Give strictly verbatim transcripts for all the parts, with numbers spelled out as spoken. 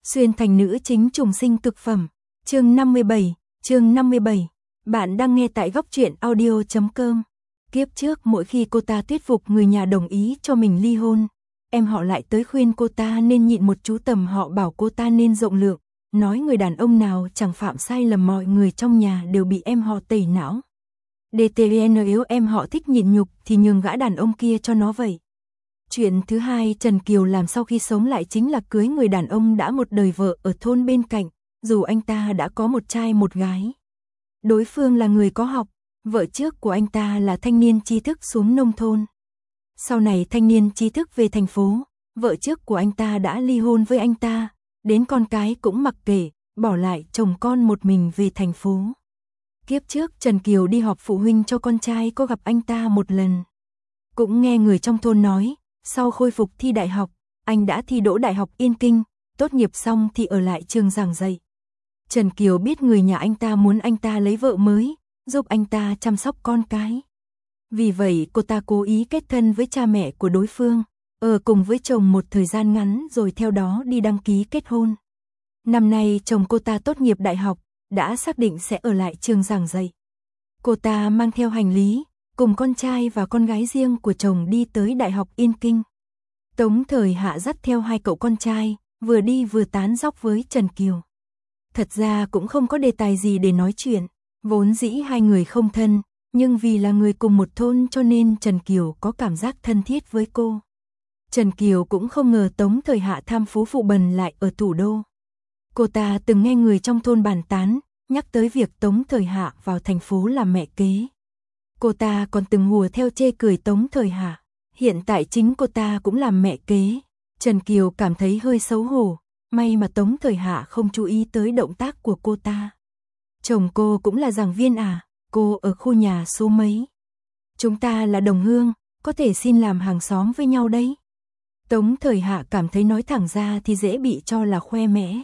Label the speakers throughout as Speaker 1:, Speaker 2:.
Speaker 1: Xuyên thành nữ chính trùng sinh cực phẩm. Chương năm mươi bảy, chương năm mươi bảy. Bạn đang nghe tại góc truyện audio chấm com. Kiếp trước mỗi khi cô ta thuyết phục người nhà đồng ý cho mình ly hôn, em họ lại tới khuyên cô ta nên nhịn một chú tầm họ bảo cô ta nên rộng lượng, nói người đàn ông nào chẳng phạm sai lầm mọi người trong nhà đều bị em họ tẩy não. đê tê en nếu em họ thích nhịn nhục thì nhường gã đàn ông kia cho nó vậy. Chuyện thứ hai Trần Kiều làm sau khi sống lại chính là cưới người đàn ông đã một đời vợ ở thôn bên cạnh, dù anh ta đã có một trai một gái. Đối phương là người có học, vợ trước của anh ta là thanh niên tri thức xuống nông thôn. Sau này thanh niên tri thức về thành phố, vợ trước của anh ta đã ly hôn với anh ta, đến con cái cũng mặc kệ, bỏ lại chồng con một mình về thành phố. Kiếp trước Trần Kiều đi họp phụ huynh cho con trai có gặp anh ta một lần. Cũng nghe người trong thôn nói, sau khôi phục thi đại học, anh đã thi đỗ Đại học Yên Kinh, tốt nghiệp xong thì ở lại trường giảng dạy. Trần Kiều biết người nhà anh ta muốn anh ta lấy vợ mới, giúp anh ta chăm sóc con cái. Vì vậy cô ta cố ý kết thân với cha mẹ của đối phương, ở cùng với chồng một thời gian ngắn rồi theo đó đi đăng ký kết hôn. Năm nay chồng cô ta tốt nghiệp đại học, đã xác định sẽ ở lại trường giảng dạy. Cô ta mang theo hành lý, cùng con trai và con gái riêng của chồng đi tới Đại học Yên Kinh. Tống Thời Hạ dắt theo hai cậu con trai, vừa đi vừa tán dóc với Trần Kiều. Thật ra cũng không có đề tài gì để nói chuyện, vốn dĩ hai người không thân, nhưng vì là người cùng một thôn cho nên Trần Kiều có cảm giác thân thiết với cô. Trần Kiều cũng không ngờ Tống Thời Hạ tham phú phụ bần lại ở thủ đô. Cô ta từng nghe người trong thôn bàn tán, nhắc tới việc Tống Thời Hạ vào thành phố làm mẹ kế. Cô ta còn từng hùa theo chê cười Tống Thời Hạ, hiện tại chính cô ta cũng làm mẹ kế. Trần Kiều cảm thấy hơi xấu hổ, may mà Tống Thời Hạ không chú ý tới động tác của cô ta. Chồng cô cũng là giảng viên à, cô ở khu nhà số mấy? Chúng ta là đồng hương, có thể xin làm hàng xóm với nhau đấy. Tống Thời Hạ cảm thấy nói thẳng ra thì dễ bị cho là khoe mẽ.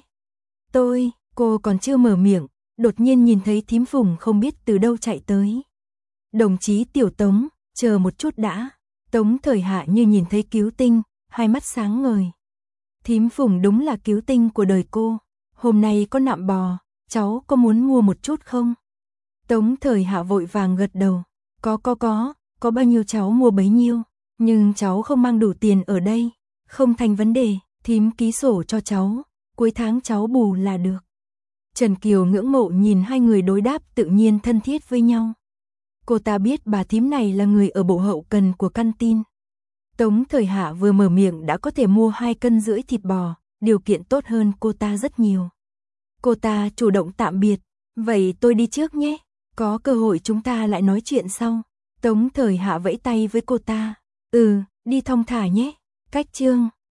Speaker 1: Tôi, cô còn chưa mở miệng, đột nhiên nhìn thấy thím Phùng không biết từ đâu chạy tới. Đồng chí Tiểu Tống, chờ một chút đã. Tống Thời Hạ như nhìn thấy cứu tinh, hai mắt sáng ngời. Thím Phùng đúng là cứu tinh của đời cô. Hôm nay có nạm bò, cháu có muốn mua một chút không? Tống Thời Hạ vội vàng gật đầu. Có có có, có bao nhiêu cháu mua bấy nhiêu. Nhưng cháu không mang đủ tiền ở đây. Không thành vấn đề, thím ký sổ cho cháu. Cuối tháng cháu bù là được. Trần Kiều ngưỡng mộ nhìn hai người đối đáp tự nhiên thân thiết với nhau. Cô ta biết bà thím này là người ở bộ hậu cần của căn tin. Tống Thời Hạ vừa mở miệng đã có thể mua hai cân rưỡi thịt bò, điều kiện tốt hơn cô ta rất nhiều. Cô ta chủ động tạm biệt, vậy tôi đi trước nhé, có cơ hội chúng ta lại nói chuyện sau. Tống Thời Hạ vẫy tay với cô ta, ừ, đi thong thả nhé, cách chương.